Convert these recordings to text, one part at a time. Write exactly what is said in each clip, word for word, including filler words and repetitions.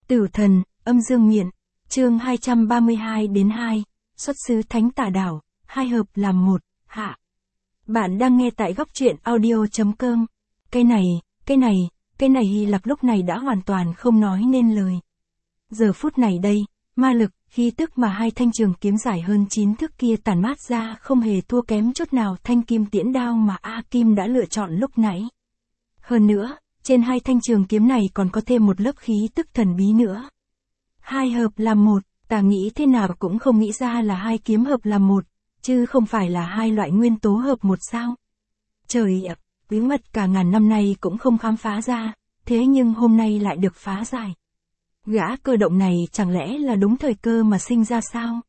Tử thần, âm dương miện, chương hai trăm ba mươi hai đến hai, xuất xứ Thánh Tà Đảo, hai hợp làm một, hạ. Bạn đang nghe tại góc truyện audio.com. Cái này, cái này, cái này Hy Lạp lúc này đã hoàn toàn không nói nên lời. Giờ phút này đây, ma lực, khí tức mà hai thanh trường kiếm dài hơn chín thước kia tản mát ra không hề thua kém chút nào thanh kim tiễn đao mà A Kim đã lựa chọn lúc nãy. Hơn nữa, trên hai thanh trường kiếm này còn có thêm một lớp khí tức thần bí nữa. Hai hợp làm một, ta nghĩ thế nào cũng không nghĩ ra là hai kiếm hợp làm một, chứ không phải là hai loại nguyên tố hợp một sao. Trời ạ, bí mật cả ngàn năm nay cũng không khám phá ra, thế nhưng hôm nay lại được phá giải. Gã cơ động này chẳng lẽ là đúng thời cơ mà sinh ra sao?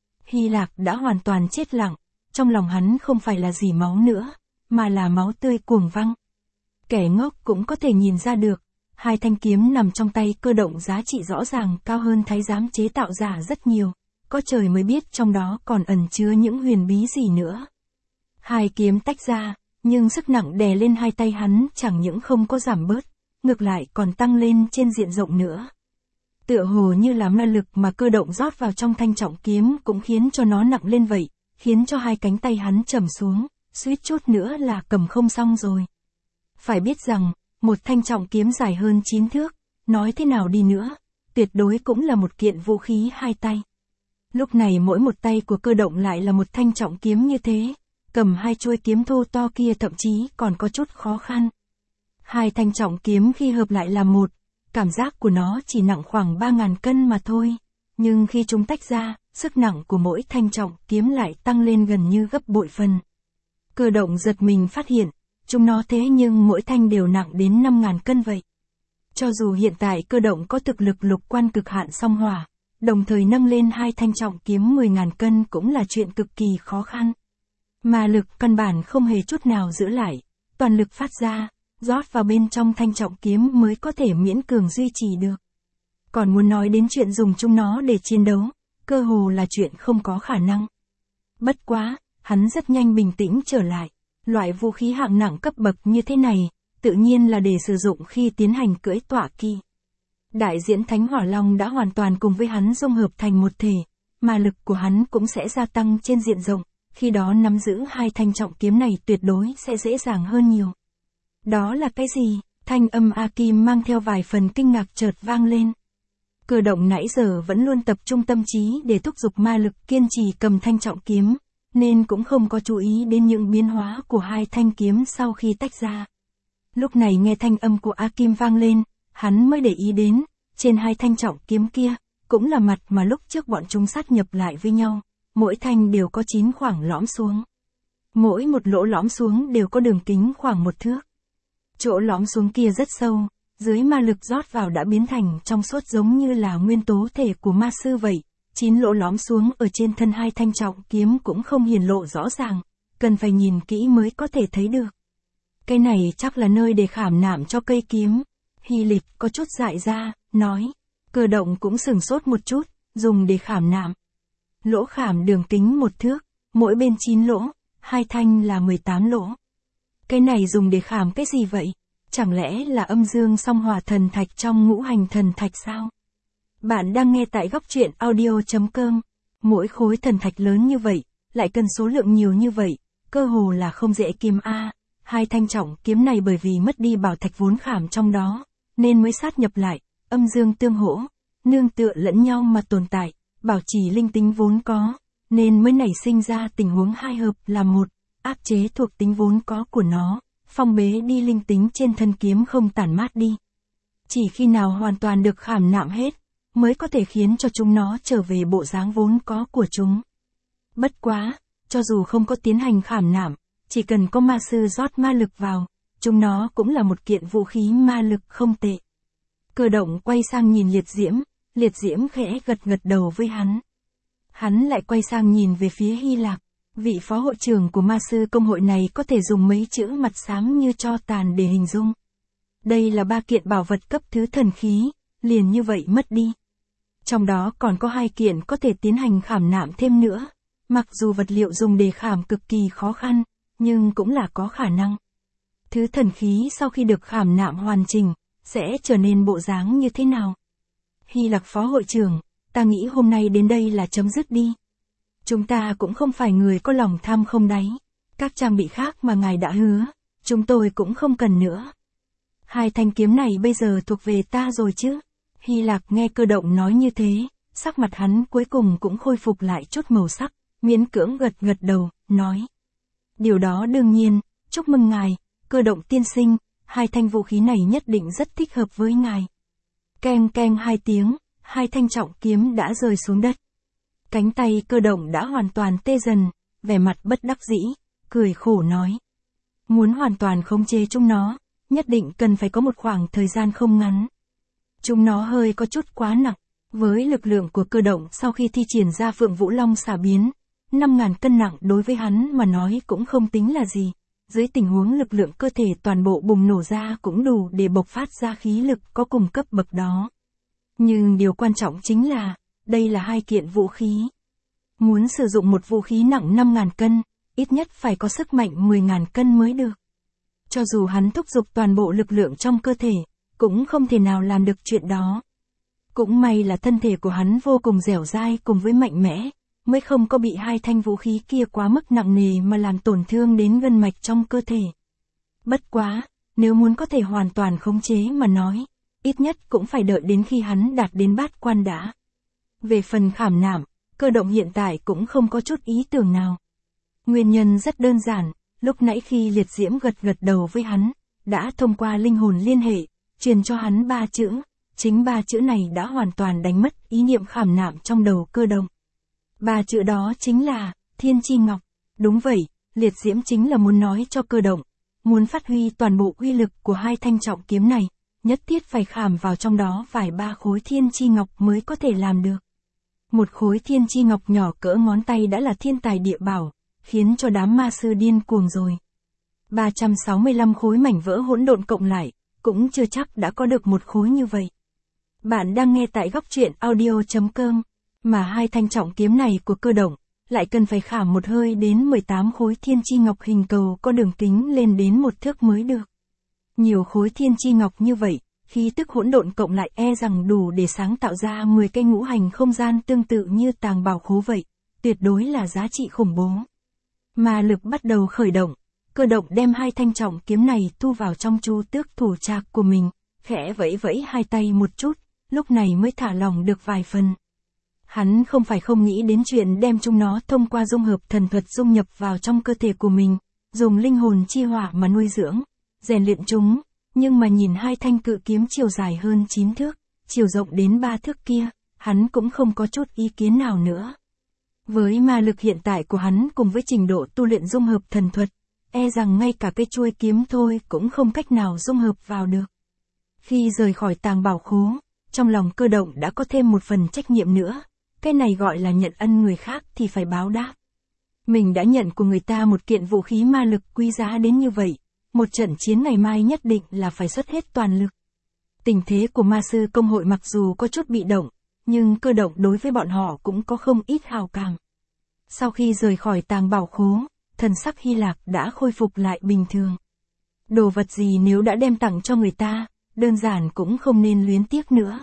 Hy Lạc đã hoàn toàn chết lặng, trong lòng hắn không phải là gì máu nữa, mà là máu tươi cuồng văng. Kẻ ngốc cũng có thể nhìn ra được, hai thanh kiếm nằm trong tay cơ động giá trị rõ ràng cao hơn thái giám chế tạo giả rất nhiều, có trời mới biết trong đó còn ẩn chứa những huyền bí gì nữa. Hai kiếm tách ra, nhưng sức nặng đè lên hai tay hắn chẳng những không có giảm bớt, ngược lại còn tăng lên trên diện rộng nữa. Tựa hồ như là ma lực mà cơ động rót vào trong thanh trọng kiếm cũng khiến cho nó nặng lên vậy, khiến cho hai cánh tay hắn trầm xuống, suýt chút nữa là cầm không xong rồi. Phải biết rằng, một thanh trọng kiếm dài hơn chín thước, nói thế nào đi nữa, tuyệt đối cũng là một kiện vũ khí hai tay. Lúc này mỗi một tay của cơ động lại là một thanh trọng kiếm như thế, cầm hai chuôi kiếm thô to kia thậm chí còn có chút khó khăn. Hai thanh trọng kiếm khi hợp lại là một, cảm giác của nó chỉ nặng khoảng ba ngàn cân mà thôi, nhưng khi chúng tách ra, sức nặng của mỗi thanh trọng kiếm lại tăng lên gần như gấp bội phần. Cơ động giật mình phát hiện, chúng nó thế nhưng mỗi thanh đều nặng đến năm ngàn cân vậy. Cho dù hiện tại cơ động có thực lực lục quan cực hạn song hỏa, đồng thời nâng lên hai thanh trọng kiếm mười ngàn cân cũng là chuyện cực kỳ khó khăn. Mà lực căn bản không hề chút nào giữ lại, toàn lực phát ra, rót vào bên trong thanh trọng kiếm mới có thể miễn cường duy trì được. Còn muốn nói đến chuyện dùng chúng nó để chiến đấu, cơ hồ là chuyện không có khả năng. Bất quá, hắn rất nhanh bình tĩnh trở lại. Loại vũ khí hạng nặng cấp bậc như thế này, tự nhiên là để sử dụng khi tiến hành cưỡi tọa kỵ. Đại diễn Thánh Hỏa Long đã hoàn toàn cùng với hắn dung hợp thành một thể, mà lực của hắn cũng sẽ gia tăng trên diện rộng, khi đó nắm giữ hai thanh trọng kiếm này tuyệt đối sẽ dễ dàng hơn nhiều. Đó là cái gì? Thanh âm A Kim mang theo vài phần kinh ngạc chợt vang lên. Cơ động nãy giờ vẫn luôn tập trung tâm trí để thúc giục ma lực kiên trì cầm thanh trọng kiếm, nên cũng không có chú ý đến những biến hóa của hai thanh kiếm sau khi tách ra. Lúc này nghe thanh âm của A Kim vang lên, hắn mới để ý đến, trên hai thanh trọng kiếm kia, cũng là mặt mà lúc trước bọn chúng sát nhập lại với nhau, mỗi thanh đều có chín khoảng lõm xuống. Mỗi một lỗ lõm xuống đều có đường kính khoảng một thước. Chỗ lõm xuống kia rất sâu, dưới ma lực rót vào đã biến thành trong suốt giống như là nguyên tố thể của ma sư vậy. Chín lỗ lõm xuống ở trên thân hai thanh trọng kiếm cũng không hiển lộ rõ ràng, cần phải nhìn kỹ mới có thể thấy được. Cái này chắc là nơi để khảm nạm cho cây kiếm. Hy Lạp có chút dại ra, nói. Cơ động cũng sửng sốt một chút, dùng để khảm nạm. Lỗ khảm đường kính một thước, mỗi bên chín lỗ, hai thanh là mười tám lỗ. Cái này dùng để khảm cái gì vậy? Chẳng lẽ là âm dương song hòa thần thạch trong ngũ hành thần thạch sao? Bạn đang nghe tại góc truyện audio.com. Mỗi khối thần thạch lớn như vậy, lại cần số lượng nhiều như vậy, cơ hồ là không dễ kiếm a. Hai thanh trọng kiếm này bởi vì mất đi bảo thạch vốn khảm trong đó, nên mới sát nhập lại, âm dương tương hỗ, nương tựa lẫn nhau mà tồn tại, bảo trì linh tính vốn có, nên mới nảy sinh ra tình huống hai hợp là một, áp chế thuộc tính vốn có của nó, phong bế đi linh tính trên thân kiếm không tản mát đi. Chỉ khi nào hoàn toàn được khảm nạm hết, mới có thể khiến cho chúng nó trở về bộ dáng vốn có của chúng. Bất quá, cho dù không có tiến hành khảm nạm, chỉ cần có ma sư rót ma lực vào, chúng nó cũng là một kiện vũ khí ma lực không tệ. Cơ động quay sang nhìn Liệt Diễm, Liệt Diễm khẽ gật gật đầu với hắn. Hắn lại quay sang nhìn về phía Hy Lạp, vị phó hội trưởng của ma sư công hội này có thể dùng mấy chữ mặt xám như tro tàn để hình dung. Đây là ba kiện bảo vật cấp thứ thần khí, liền như vậy mất đi. Trong đó còn có hai kiện có thể tiến hành khảm nạm thêm nữa, mặc dù vật liệu dùng để khảm cực kỳ khó khăn, nhưng cũng là có khả năng. Thứ thần khí sau khi được khảm nạm hoàn chỉnh, sẽ trở nên bộ dáng như thế nào? Hy Lạc phó hội trưởng, ta nghĩ hôm nay đến đây là chấm dứt đi. Chúng ta cũng không phải người có lòng tham không đáy. Các trang bị khác mà ngài đã hứa, chúng tôi cũng không cần nữa. Hai thanh kiếm này bây giờ thuộc về ta rồi chứ. Hy Lạc nghe Cơ Động nói như thế, sắc mặt hắn cuối cùng cũng khôi phục lại chút màu sắc, miễn cưỡng gật gật đầu, nói. Điều đó đương nhiên, chúc mừng ngài, Cơ Động tiên sinh, hai thanh vũ khí này nhất định rất thích hợp với ngài. Keng keng hai tiếng, hai thanh trọng kiếm đã rơi xuống đất. Cánh tay Cơ Động đã hoàn toàn tê dần, vẻ mặt bất đắc dĩ, cười khổ nói. Muốn hoàn toàn khống chế chúng nó, nhất định cần phải có một khoảng thời gian không ngắn. Chúng nó hơi có chút quá nặng, với lực lượng của Cơ Động sau khi thi triển ra Phượng Vũ Long xả biến, năm ngàn cân nặng đối với hắn mà nói cũng không tính là gì, dưới tình huống lực lượng cơ thể toàn bộ bùng nổ ra cũng đủ để bộc phát ra khí lực có cùng cấp bậc đó. Nhưng điều quan trọng chính là, đây là hai kiện vũ khí. Muốn sử dụng một vũ khí nặng năm ngàn cân, ít nhất phải có sức mạnh mười ngàn cân mới được. Cho dù hắn thúc giục toàn bộ lực lượng trong cơ thể, cũng không thể nào làm được chuyện đó. Cũng may là thân thể của hắn vô cùng dẻo dai cùng với mạnh mẽ, mới không có bị hai thanh vũ khí kia quá mức nặng nề mà làm tổn thương đến gân mạch trong cơ thể. Bất quá, nếu muốn có thể hoàn toàn khống chế mà nói, ít nhất cũng phải đợi đến khi hắn đạt đến bát quan đã. Về phần khảm nạm, Cơ Động hiện tại cũng không có chút ý tưởng nào. Nguyên nhân rất đơn giản, lúc nãy khi Liệt Diễm gật gật đầu với hắn, đã thông qua linh hồn liên hệ, truyền cho hắn ba chữ, chính ba chữ này đã hoàn toàn đánh mất ý niệm khảm nạm trong đầu Cơ Động. Ba chữ đó chính là, Thiên Chi Ngọc. Đúng vậy, Liệt Diễm chính là muốn nói cho Cơ Động, muốn phát huy toàn bộ uy lực của hai thanh trọng kiếm này, nhất thiết phải khảm vào trong đó vài ba khối Thiên Chi Ngọc mới có thể làm được. Một khối Thiên Chi Ngọc nhỏ cỡ ngón tay đã là thiên tài địa bảo, khiến cho đám ma sư điên cuồng rồi. ba trăm sáu mươi lăm khối mảnh vỡ hỗn độn cộng lại, cũng chưa chắc đã có được một khối như vậy. Bạn đang nghe tại góc truyện audio chấm com, mà hai thanh trọng kiếm này của Cơ Động, lại cần phải khảm một hơi đến mười tám khối Thiên Chi Ngọc hình cầu có đường kính lên đến một thước mới được. Nhiều khối Thiên Chi Ngọc như vậy, khí tức hỗn độn cộng lại e rằng đủ để sáng tạo ra mười cây ngũ hành không gian tương tự như tàng bảo khố vậy, tuyệt đối là giá trị khủng bố. Ma lực bắt đầu khởi động, Cơ Động đem hai thanh trọng kiếm này thu vào trong chu tước thủ trạc của mình, khẽ vẫy vẫy hai tay một chút, lúc này mới thả lỏng được vài phần. Hắn không phải không nghĩ đến chuyện đem chúng nó thông qua dung hợp thần thuật dung nhập vào trong cơ thể của mình, dùng linh hồn chi hỏa mà nuôi dưỡng, rèn luyện chúng, nhưng mà nhìn hai thanh cự kiếm chiều dài hơn chín thước, chiều rộng đến ba thước kia, hắn cũng không có chút ý kiến nào nữa. Với ma lực hiện tại của hắn cùng với trình độ tu luyện dung hợp thần thuật, e rằng ngay cả cái chuôi kiếm thôi cũng không cách nào dung hợp vào được. Khi rời khỏi tàng bảo khố, trong lòng Cơ Động đã có thêm một phần trách nhiệm nữa, cái này gọi là nhận ân người khác thì phải báo đáp. Mình đã nhận của người ta một kiện vũ khí ma lực quý giá đến như vậy, một trận chiến ngày mai nhất định là phải xuất hết toàn lực. Tình thế của ma sư công hội mặc dù có chút bị động, nhưng Cơ Động đối với bọn họ cũng có không ít hào cảm. Sau khi rời khỏi tàng bảo khố, thần sắc Hy Lạc đã khôi phục lại bình thường. Đồ vật gì nếu đã đem tặng cho người ta, đơn giản cũng không nên luyến tiếc nữa.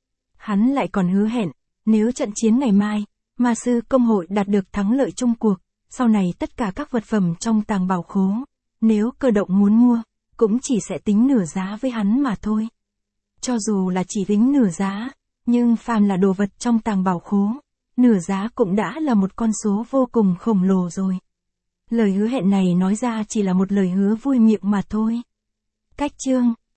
Hắn lại còn hứa hẹn, nếu trận chiến ngày mai, ma sư công hội đạt được thắng lợi chung cuộc, sau này tất cả các vật phẩm trong tàng bảo khố, nếu Cơ Động muốn mua, cũng chỉ sẽ tính nửa giá với hắn mà thôi. Cho dù là chỉ tính nửa giá, nhưng phàm là đồ vật trong tàng bảo khố, nửa giá cũng đã là một con số vô cùng khổng lồ rồi. Lời hứa hẹn này nói ra chỉ là một lời hứa vui miệng mà thôi. Cách chương